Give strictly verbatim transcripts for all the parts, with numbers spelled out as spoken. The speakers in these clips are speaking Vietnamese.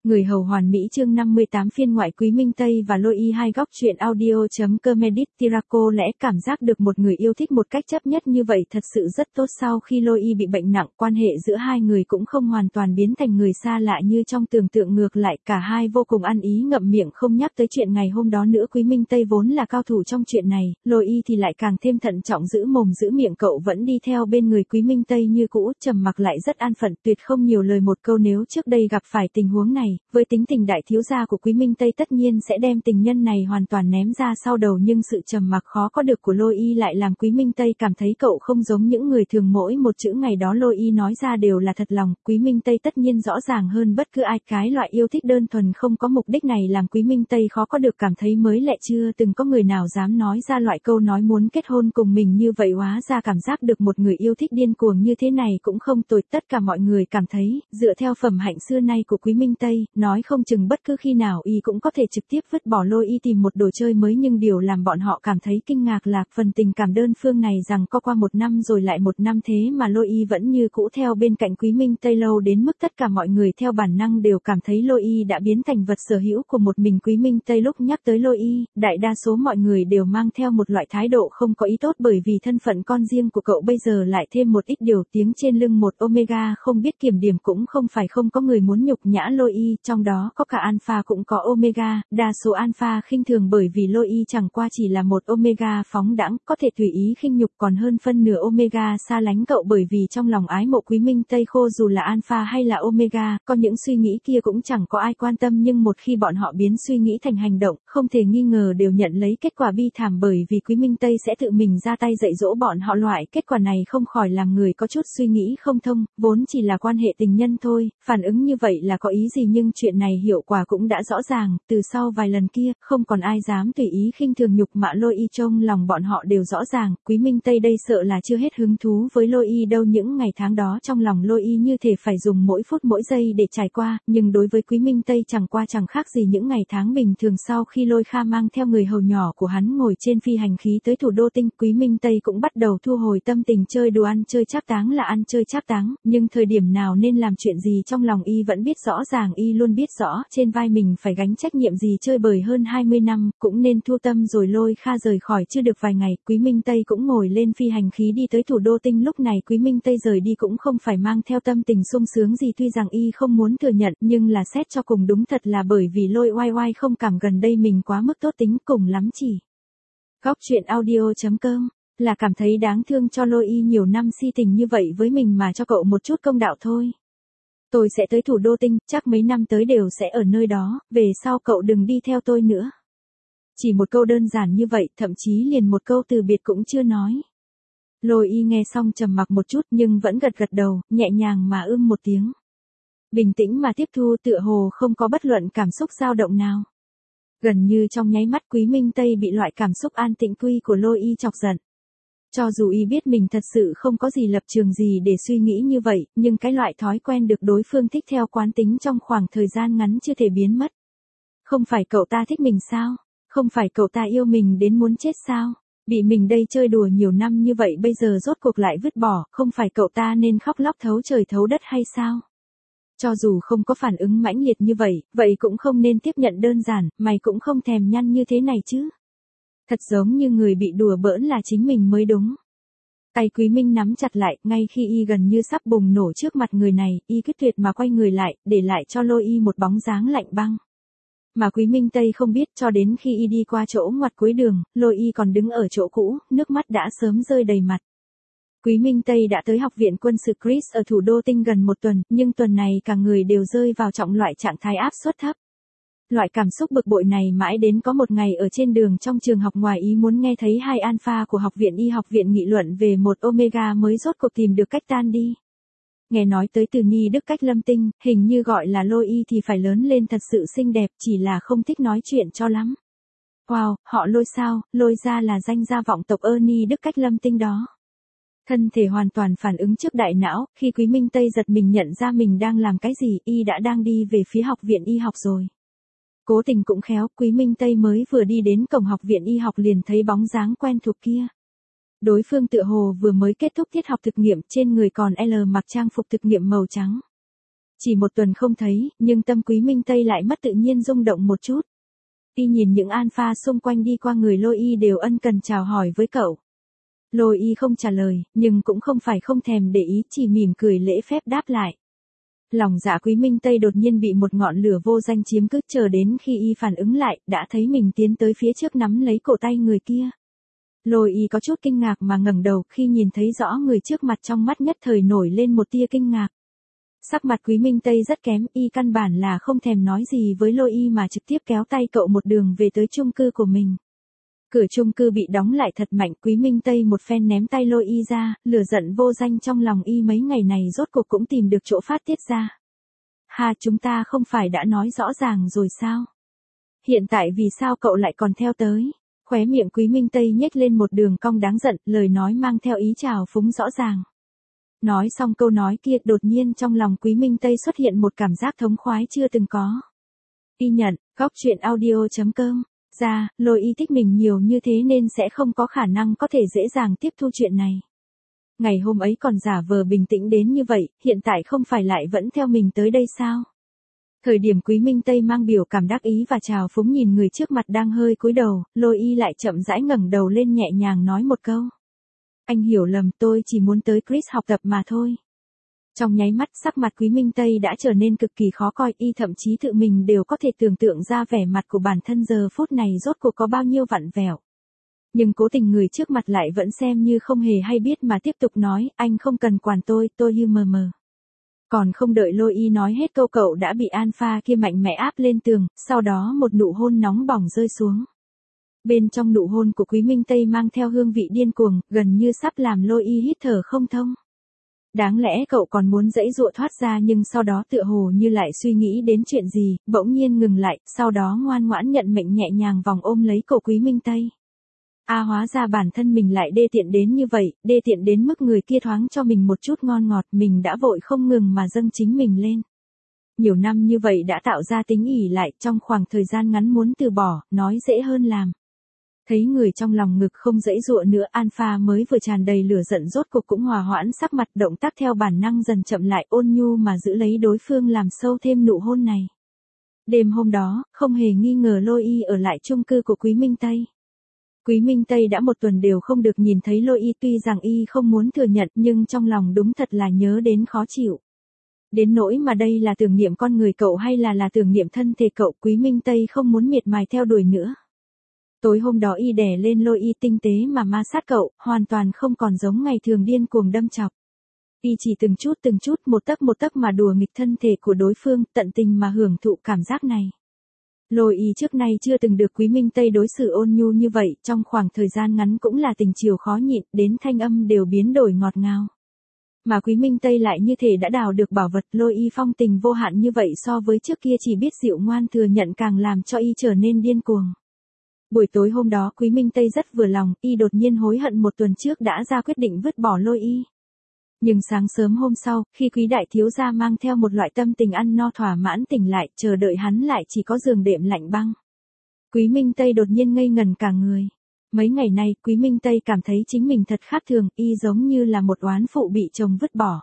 Người hầu hoàn mỹ chương năm mươi tám phiên ngoại Quý Minh Tây và Lôi Y hai góc truyện audio.comedit Tiraco lẽ cảm giác được một người yêu thích một cách chấp nhất như vậy thật sự rất tốt. Sau khi Lôi Y bị bệnh nặng, quan hệ giữa hai người cũng không hoàn toàn biến thành người xa lạ như trong tưởng tượng, ngược lại cả hai vô cùng ăn ý ngậm miệng không nhắc tới chuyện ngày hôm đó nữa. Quý Minh Tây vốn là cao thủ trong chuyện này, Lôi Y thì lại càng thêm thận trọng, giữ mồm giữ miệng. Cậu vẫn đi theo bên người Quý Minh Tây như cũ, trầm mặc lại rất an phận, tuyệt không nhiều lời một câu. Nếu trước đây gặp phải tình huống này, với tính tình đại thiếu gia của Quý Minh Tây tất nhiên sẽ đem tình nhân này hoàn toàn ném ra sau đầu, nhưng sự trầm mặc khó có được của Lôi Y lại làm Quý Minh Tây cảm thấy cậu không giống những người thường, mỗi một chữ ngày đó Lôi Y nói ra đều là thật lòng. Quý Minh Tây tất nhiên rõ ràng hơn bất cứ ai, cái loại yêu thích đơn thuần không có mục đích này làm Quý Minh Tây khó có được cảm thấy mới lạ. Chưa từng có người nào dám nói ra loại câu nói muốn kết hôn cùng mình như vậy, hóa ra cảm giác được một người yêu thích điên cuồng như thế này cũng không tồi. Tất cả mọi người cảm thấy, dựa theo phẩm hạnh xưa nay của Quý Minh Tây, nói không chừng bất cứ khi nào y cũng có thể trực tiếp vứt bỏ Lôi Y tìm một đồ chơi mới. Nhưng điều làm bọn họ cảm thấy kinh ngạc là phần tình cảm đơn phương này rằng có qua một năm rồi lại một năm, thế mà Lôi Y vẫn như cũ theo bên cạnh Quý Minh Tây lâu đến mức tất cả mọi người theo bản năng đều cảm thấy Lôi Y đã biến thành vật sở hữu của một mình Quý Minh Tây. Lúc nhắc tới Lôi Y, đại đa số mọi người đều mang theo một loại thái độ không có ý tốt, bởi vì thân phận con riêng của cậu bây giờ lại thêm một ít điều tiếng trên lưng một Omega không biết kiểm điểm. Cũng không phải không có người muốn nhục nhã Lôi Y, trong đó có cả Alpha cũng có Omega, đa số Alpha khinh thường bởi vì Lôi Y chẳng qua chỉ là một Omega phóng đãng, có thể tùy ý khinh nhục, còn hơn phân nửa Omega xa lánh cậu bởi vì trong lòng ái mộ Quý Minh Tây. Khô dù là Alpha hay là Omega, có những suy nghĩ kia cũng chẳng có ai quan tâm, nhưng một khi bọn họ biến suy nghĩ thành hành động, không thể nghi ngờ đều nhận lấy kết quả bi thảm, bởi vì Quý Minh Tây sẽ tự mình ra tay dạy dỗ bọn họ. Loại kết quả này không khỏi làm người có chút suy nghĩ không thông, vốn chỉ là quan hệ tình nhân thôi, phản ứng như vậy là có ý gì? Nhưng chuyện này hiệu quả cũng đã rõ ràng, từ sau vài lần kia, không còn ai dám tùy ý khinh thường nhục mạ Lôi Y. Trong lòng bọn họ đều rõ ràng, Quý Minh Tây đây sợ là chưa hết hứng thú với Lôi Y đâu. Những ngày tháng đó trong lòng Lôi Y như thể phải dùng mỗi phút mỗi giây để trải qua, nhưng đối với Quý Minh Tây chẳng qua chẳng khác gì những ngày tháng bình thường. Sau khi Lôi Kha mang theo người hầu nhỏ của hắn ngồi trên phi hành khí tới thủ đô Tinh, Quý Minh Tây cũng bắt đầu thu hồi tâm tình chơi đùa. Ăn chơi trác táng là ăn chơi trác táng, nhưng thời điểm nào nên làm chuyện gì trong lòng y vẫn biết rõ ràng. Y luôn biết rõ trên vai mình phải gánh trách nhiệm gì, chơi bời hơn hai mươi năm, cũng nên thu tâm rồi. Lôi Kha rời khỏi chưa được vài ngày, Quý Minh Tây cũng ngồi lên phi hành khí đi tới thủ đô Tinh. Lúc này Quý Minh Tây rời đi cũng không phải mang theo tâm tình sung sướng gì, tuy rằng y không muốn thừa nhận, nhưng là xét cho cùng đúng thật là bởi vì Lôi oai oai không cảm gần đây mình quá mức tốt tính, cùng lắm chỉ góc truyện audio.com là cảm thấy đáng thương cho Lôi Y nhiều năm si tình như vậy với mình mà cho cậu một chút công đạo thôi. Tôi sẽ tới thủ đô Tinh, chắc mấy năm tới đều sẽ ở nơi đó, về sau cậu đừng đi theo tôi nữa. Chỉ một câu đơn giản như vậy, thậm chí liền một câu từ biệt cũng chưa nói. Lôi Y nghe xong trầm mặc một chút nhưng vẫn gật gật đầu, nhẹ nhàng mà ưm một tiếng. Bình tĩnh mà tiếp thu, tựa hồ không có bất luận cảm xúc dao động nào. Gần như trong nháy mắt Quý Minh Tây bị loại cảm xúc an tĩnh quy của Lôi Y chọc giận. Cho dù y biết mình thật sự không có gì lập trường gì để suy nghĩ như vậy, nhưng cái loại thói quen được đối phương thích theo quán tính trong khoảng thời gian ngắn chưa thể biến mất. Không phải cậu ta thích mình sao? Không phải cậu ta yêu mình đến muốn chết sao? Bị mình đây chơi đùa nhiều năm như vậy bây giờ rốt cuộc lại vứt bỏ, không phải cậu ta nên khóc lóc thấu trời thấu đất hay sao? Cho dù không có phản ứng mãnh liệt như vậy, vậy cũng không nên tiếp nhận đơn giản, mày cũng không thèm nhăn như thế này chứ. Thật giống như người bị đùa bỡn là chính mình mới đúng. Tay Quý Minh nắm chặt lại, ngay khi y gần như sắp bùng nổ trước mặt người này, y quyết tuyệt mà quay người lại, để lại cho Lôi Y một bóng dáng lạnh băng. Mà Quý Minh Tây không biết, cho đến khi y đi qua chỗ ngoặt cuối đường, Lôi Y còn đứng ở chỗ cũ, nước mắt đã sớm rơi đầy mặt. Quý Minh Tây đã tới học viện quân sự Chris ở thủ đô Tinh gần một tuần, nhưng tuần này cả người đều rơi vào trọng loại trạng thái áp suất thấp. Loại cảm xúc bực bội này mãi đến có một ngày ở trên đường trong trường học, ngoài ý muốn nghe thấy hai Alpha của học viện y học viện nghị luận về một Omega mới rốt cuộc tìm được cách tan đi. Nghe nói tới từ Nhi Đức Cách Lâm Tinh, hình như gọi là Lôi Y thì phải lớn lên thật sự xinh đẹp, chỉ là không thích nói chuyện cho lắm. Wow, họ Lôi sao? Lôi ra là danh gia vọng tộc ơ Nhi Đức Cách Lâm Tinh đó. Thân thể hoàn toàn phản ứng trước đại não, khi Quý Minh Tây giật mình nhận ra mình đang làm cái gì, y đã đang đi về phía học viện y học rồi. Cố tình cũng khéo, Quý Minh Tây mới vừa đi đến cổng học viện y học liền thấy bóng dáng quen thuộc kia. Đối phương tựa hồ vừa mới kết thúc tiết học thực nghiệm, trên người còn L mặc trang phục thực nghiệm màu trắng. Chỉ một tuần không thấy, nhưng tâm Quý Minh Tây lại mất tự nhiên rung động một chút. Y nhìn những alpha xung quanh đi qua người Lôi Y đều ân cần chào hỏi với cậu. Lôi Y không trả lời, nhưng cũng không phải không thèm để ý, chỉ mỉm cười lễ phép đáp lại. Lòng dạ Quý Minh Tây đột nhiên bị một ngọn lửa vô danh chiếm cứ, chờ đến khi Y phản ứng lại, đã thấy mình tiến tới phía trước nắm lấy cổ tay người kia. Lôi Y có chút kinh ngạc mà ngẩng đầu, khi nhìn thấy rõ người trước mặt trong mắt nhất thời nổi lên một tia kinh ngạc. Sắc mặt Quý Minh Tây rất kém, Y căn bản là không thèm nói gì với Lôi Y mà trực tiếp kéo tay cậu một đường về tới chung cư của mình. Cửa chung cư bị đóng lại thật mạnh, Quý Minh Tây một phen ném tay Lôi Y ra, lửa giận vô danh trong lòng Y mấy ngày này rốt cuộc cũng tìm được chỗ phát tiết ra. Ha, chúng ta không phải đã nói rõ ràng rồi sao? Hiện tại vì sao cậu lại còn theo tới? Khóe miệng Quý Minh Tây nhếch lên một đường cong đáng giận, lời nói mang theo ý trào phúng rõ ràng. Nói xong câu nói kia, đột nhiên trong lòng Quý Minh Tây xuất hiện một cảm giác thống khoái chưa từng có. Y nhận, góc truyện audio chấm com. Ra, Lôi Y thích mình nhiều như thế nên sẽ không có khả năng có thể dễ dàng tiếp thu chuyện này. Ngày hôm ấy còn giả vờ bình tĩnh đến như vậy, hiện tại không phải lại vẫn theo mình tới đây sao? Thời điểm Quý Minh Tây mang biểu cảm đắc ý và trào phúng nhìn người trước mặt đang hơi cúi đầu, Lôi Y lại chậm rãi ngẩng đầu lên nhẹ nhàng nói một câu. Anh hiểu lầm, tôi chỉ muốn tới Chris học tập mà thôi. Trong nháy mắt sắc mặt Quý Minh Tây đã trở nên cực kỳ khó coi, Y thậm chí tự mình đều có thể tưởng tượng ra vẻ mặt của bản thân giờ phút này rốt cuộc có bao nhiêu vặn vẹo. Nhưng cố tình người trước mặt lại vẫn xem như không hề hay biết mà tiếp tục nói, anh không cần quản tôi, tôi như mờ mờ. Còn không đợi Lôi Y nói hết câu cậu đã bị alpha kia mạnh mẽ áp lên tường, sau đó một nụ hôn nóng bỏng rơi xuống. Bên trong nụ hôn của Quý Minh Tây mang theo hương vị điên cuồng, gần như sắp làm Lôi Y hít thở không thông. Đáng lẽ cậu còn muốn giãy giụa thoát ra nhưng sau đó tựa hồ như lại suy nghĩ đến chuyện gì, bỗng nhiên ngừng lại, sau đó ngoan ngoãn nhận mệnh nhẹ nhàng vòng ôm lấy cổ Quý Minh Tây. A à, hóa ra bản thân mình lại đê tiện đến như vậy, đê tiện đến mức người kia thoáng cho mình một chút ngon ngọt, mình đã vội không ngừng mà dâng chính mình lên. Nhiều năm như vậy đã tạo ra tính ỷ lại, trong khoảng thời gian ngắn muốn từ bỏ, nói dễ hơn làm. Thấy người trong lòng ngực không dãy dụa nữa, alpha mới vừa tràn đầy lửa giận rốt cuộc cũng hòa hoãn sắc mặt, động tác theo bản năng dần chậm lại, ôn nhu mà giữ lấy đối phương làm sâu thêm nụ hôn này. Đêm hôm đó, không hề nghi ngờ Lôi Y ở lại chung cư của Quý Minh Tây. Quý Minh Tây đã một tuần đều không được nhìn thấy Lôi Y, tuy rằng Y không muốn thừa nhận nhưng trong lòng đúng thật là nhớ đến khó chịu. Đến nỗi mà đây là tưởng niệm con người cậu hay là là tưởng niệm thân thể cậu, Quý Minh Tây không muốn miệt mài theo đuổi nữa. Tối hôm đó Y đè lên Lôi Y tinh tế mà ma sát cậu, hoàn toàn không còn giống ngày thường điên cuồng đâm chọc. Y chỉ từng chút từng chút một tấc một tấc mà đùa nghịch thân thể của đối phương, tận tình mà hưởng thụ cảm giác này. Lôi Y trước nay chưa từng được Quý Minh Tây đối xử ôn nhu như vậy, trong khoảng thời gian ngắn cũng là tình chiều khó nhịn, đến thanh âm đều biến đổi ngọt ngào. Mà Quý Minh Tây lại như thể đã đào được bảo vật, Lôi Y phong tình vô hạn như vậy so với trước kia chỉ biết dịu ngoan thừa nhận càng làm cho Y trở nên điên cuồng. Buổi tối hôm đó Quý Minh Tây rất vừa lòng, Y đột nhiên hối hận một tuần trước đã ra quyết định vứt bỏ Lôi Y. Nhưng sáng sớm hôm sau, khi Quý đại thiếu gia mang theo một loại tâm tình ăn no thỏa mãn tỉnh lại, chờ đợi hắn lại chỉ có giường đệm lạnh băng. Quý Minh Tây đột nhiên ngây ngần cả người. Mấy ngày nay, Quý Minh Tây cảm thấy chính mình thật khác thường, Y giống như là một oán phụ bị chồng vứt bỏ.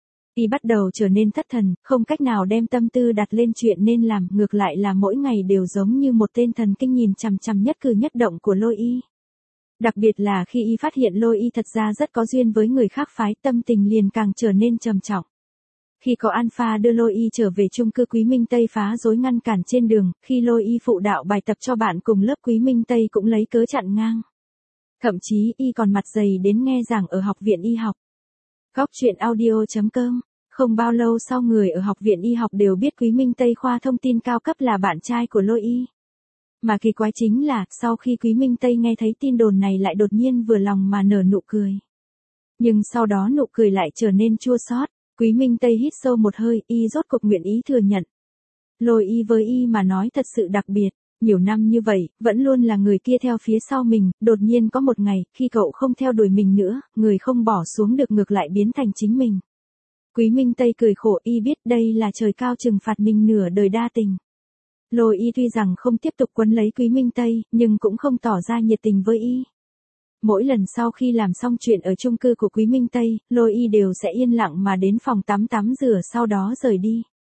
Y bắt đầu trở nên thất thần, không cách nào đem tâm tư đặt lên chuyện nên làm, ngược lại là mỗi ngày đều giống như một tên thần kinh nhìn chằm chằm nhất cử nhất động của Lôi Y. Đặc biệt là khi Y phát hiện Lôi Y thật ra rất có duyên với người khác phái, tâm tình liền càng trở nên trầm trọng. Khi có alpha đưa Lôi Y trở về chung cư, Quý Minh Tây phá rối ngăn cản trên đường, khi Lôi Y phụ đạo bài tập cho bạn cùng lớp, Quý Minh Tây cũng lấy cớ chặn ngang. Thậm chí Y còn mặt dày đến nghe giảng ở học viện y học. Góc truyện audio chấm com. Không bao lâu sau, người ở học viện y học đều biết Quý Minh Tây khoa thông tin cao cấp là bạn trai của Lôi Y. Mà kỳ quái chính là, sau khi Quý Minh Tây nghe thấy tin đồn này lại đột nhiên vừa lòng mà nở nụ cười. Nhưng sau đó nụ cười lại trở nên chua xót. Quý Minh Tây hít sâu một hơi, Y rốt cuộc nguyện ý thừa nhận. Lôi Y với Y mà nói thật sự đặc biệt. Nhiều năm như vậy, vẫn luôn là người kia theo phía sau mình, đột nhiên có một ngày, khi cậu không theo đuổi mình nữa, người không bỏ xuống được ngược lại biến thành chính mình. Quý Minh Tây cười khổ, Y biết đây là trời cao trừng phạt mình nửa đời đa tình. Lôi Y tuy rằng không tiếp tục quấn lấy Quý Minh Tây, nhưng cũng không tỏ ra nhiệt tình với Y. Mỗi lần sau khi làm xong chuyện ở chung cư của Quý Minh Tây, Lôi Y đều sẽ yên lặng mà đến phòng tắm tắm rửa sau đó rời đi.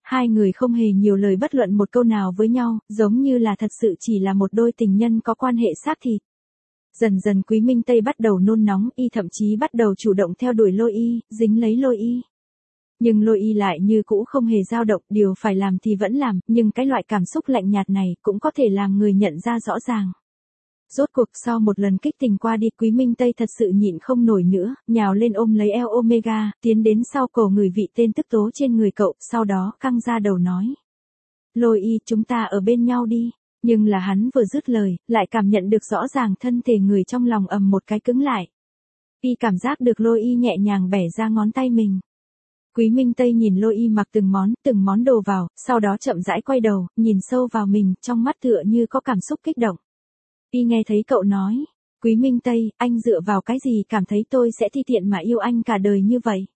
Hai người không hề nhiều lời bất luận một câu nào với nhau, giống như là thật sự chỉ là một đôi tình nhân có quan hệ xác thịt. Dần dần Quý Minh Tây bắt đầu nôn nóng, y thậm chí bắt đầu chủ động theo đuổi Lôi Y, dính lấy Lôi Y. Nhưng Lôi Y lại như cũ không hề dao động, điều phải làm thì vẫn làm, nhưng cái loại cảm xúc lạnh nhạt này cũng có thể làm người nhận ra rõ ràng. Rốt cuộc sau một lần kích tình qua đi, Quý Minh Tây thật sự nhịn không nổi nữa, nhào lên ôm lấy eo Omega, tiến đến sau cổ người vị tên tức tố trên người cậu, sau đó căng ra đầu nói. Lôi Y, chúng ta ở bên nhau đi. Nhưng là hắn vừa dứt lời, lại cảm nhận được rõ ràng thân thể người trong lòng ầm một cái cứng lại. Y cảm giác được Lôi Y nhẹ nhàng bẻ ra ngón tay mình. Quý Minh Tây nhìn Lôi Y mặc từng món, từng món đồ vào, sau đó chậm rãi quay đầu, nhìn sâu vào mình, trong mắt tựa như có cảm xúc kích động. Y nghe thấy cậu nói, Quý Minh Tây, anh dựa vào cái gì cảm thấy tôi sẽ thi tiện mà yêu anh cả đời như vậy?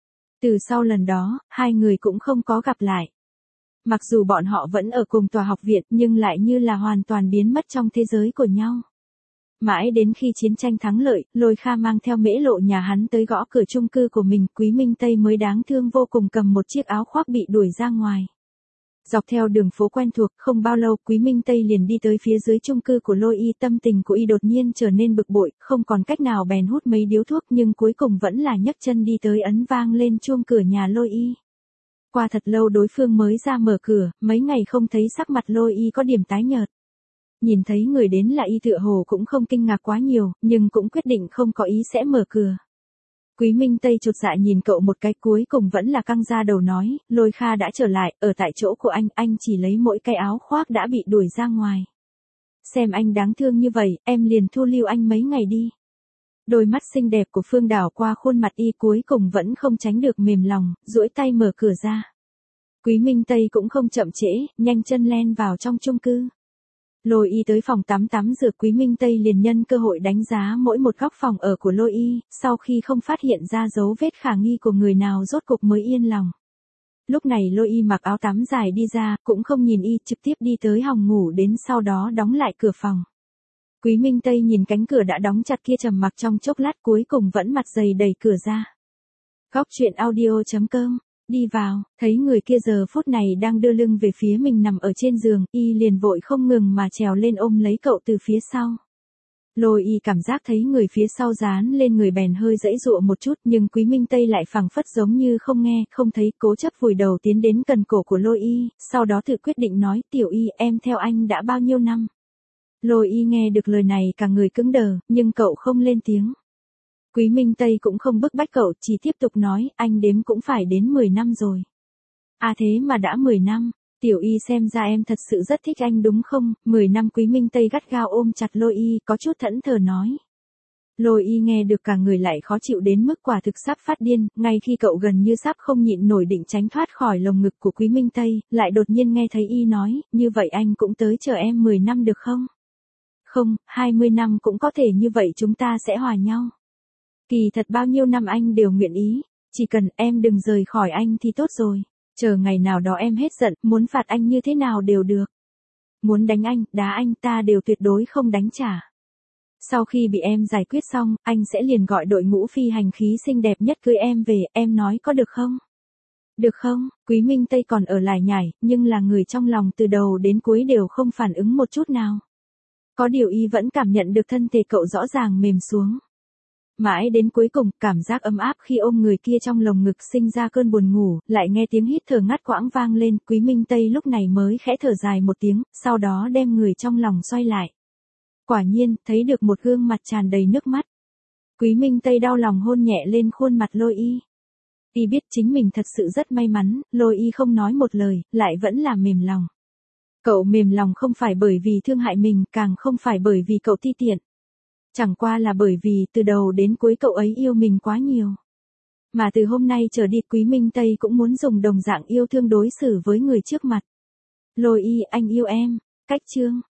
Từ sau lần đó, hai người cũng không có gặp lại. Mặc dù bọn họ vẫn ở cùng tòa học viện nhưng lại như là hoàn toàn biến mất trong thế giới của nhau. Mãi đến khi chiến tranh thắng lợi, Lôi Kha mang theo Mễ Lộ nhà hắn tới gõ cửa chung cư của mình, Quý Minh Tây mới đáng thương vô cùng cầm một chiếc áo khoác bị đuổi ra ngoài. Dọc theo đường phố quen thuộc, không bao lâu Quý Minh Tây liền đi tới phía dưới chung cư của Lôi Y, tâm tình của y đột nhiên trở nên bực bội, không còn cách nào bèn hút mấy điếu thuốc nhưng cuối cùng vẫn là nhấc chân đi tới ấn vang lên chuông cửa nhà Lôi Y. Qua thật lâu đối phương mới ra mở cửa, mấy ngày không thấy sắc mặt Lôi Y có điểm tái nhợt. Nhìn thấy người đến là y tựa hồ cũng không kinh ngạc quá nhiều, nhưng cũng quyết định không có ý sẽ mở cửa. Quý Minh Tây chột dạ nhìn cậu một cái, cuối cùng vẫn là căng ra đầu nói, Lôi Kha đã trở lại, ở tại chỗ của anh, anh chỉ lấy mỗi cái áo khoác đã bị đuổi ra ngoài. Xem anh đáng thương như vậy, em liền thu lưu anh mấy ngày đi. Đôi mắt xinh đẹp của Phương đảo qua khuôn mặt y, cuối cùng vẫn không tránh được mềm lòng, duỗi tay mở cửa ra. Quý Minh Tây cũng không chậm trễ, nhanh chân len vào trong chung cư. Lôi Y tới phòng tắm tắm rửa, Quý Minh Tây liền nhân cơ hội đánh giá mỗi một góc phòng ở của Lôi Y, sau khi không phát hiện ra dấu vết khả nghi của người nào rốt cục mới yên lòng. Lúc này Lôi Y mặc áo tắm dài đi ra, cũng không nhìn y, trực tiếp đi tới hòng ngủ đến, sau đó đóng lại cửa phòng. Quý Minh Tây nhìn cánh cửa đã đóng chặt kia trầm mặc trong chốc lát, cuối cùng vẫn mặt dày đẩy cửa ra. Góc truyện audio chấm com. Đi vào, thấy người kia giờ phút này đang đưa lưng về phía mình nằm ở trên giường, y liền vội không ngừng mà trèo lên ôm lấy cậu từ phía sau. Lôi Y cảm giác thấy người phía sau dán lên người bèn hơi dãy dụa một chút, nhưng Quý Minh Tây lại phảng phất giống như không nghe, không thấy, cố chấp vùi đầu tiến đến gần cổ của Lôi Y, sau đó tự quyết định nói, Tiểu Y, em theo anh đã bao nhiêu năm? Lôi Y nghe được lời này cả người cứng đờ, nhưng cậu không lên tiếng. Quý Minh Tây cũng không bức bách cậu, chỉ tiếp tục nói, anh đếm cũng phải đến mười năm rồi. À thế mà đã mười năm, Tiểu Y xem ra em thật sự rất thích anh đúng không? mười năm. Quý Minh Tây gắt gao ôm chặt Lôi Y, có chút thẫn thờ nói. Lôi Y nghe được cả người lại khó chịu đến mức quả thực sắp phát điên, ngay khi cậu gần như sắp không nhịn nổi định tránh thoát khỏi lồng ngực của Quý Minh Tây, lại đột nhiên nghe thấy Y nói, như vậy anh cũng tới chờ em mười năm được không? Không, hai mươi năm cũng có thể, như vậy chúng ta sẽ hòa nhau. Kỳ thật bao nhiêu năm anh đều nguyện ý, chỉ cần em đừng rời khỏi anh thì tốt rồi. Chờ ngày nào đó em hết giận, muốn phạt anh như thế nào đều được. Muốn đánh anh, đá anh, ta đều tuyệt đối không đánh trả. Sau khi bị em giải quyết xong, anh sẽ liền gọi đội ngũ phi hành khí xinh đẹp nhất cưới em về, em nói có được không? Được không? Quý Minh Tây còn ở lải nhải, nhưng là người trong lòng từ đầu đến cuối đều không phản ứng một chút nào. Có điều y vẫn cảm nhận được thân thể cậu rõ ràng mềm xuống. Mãi đến cuối cùng, cảm giác ấm áp khi ôm người kia trong lồng ngực sinh ra cơn buồn ngủ, lại nghe tiếng hít thở ngắt quãng vang lên, Quý Minh Tây lúc này mới khẽ thở dài một tiếng, sau đó đem người trong lòng xoay lại. Quả nhiên, thấy được một gương mặt tràn đầy nước mắt. Quý Minh Tây đau lòng hôn nhẹ lên khuôn mặt Lôi Y. Y biết chính mình thật sự rất may mắn, Lôi Y không nói một lời, lại vẫn là mềm lòng. Cậu mềm lòng không phải bởi vì thương hại mình, càng không phải bởi vì cậu ti tiện. Chẳng qua là bởi vì từ đầu đến cuối cậu ấy yêu mình quá nhiều. Mà từ hôm nay trở đi Quý Minh Tây cũng muốn dùng đồng dạng yêu thương đối xử với người trước mặt. Lôi Y, anh yêu em. Cách chương.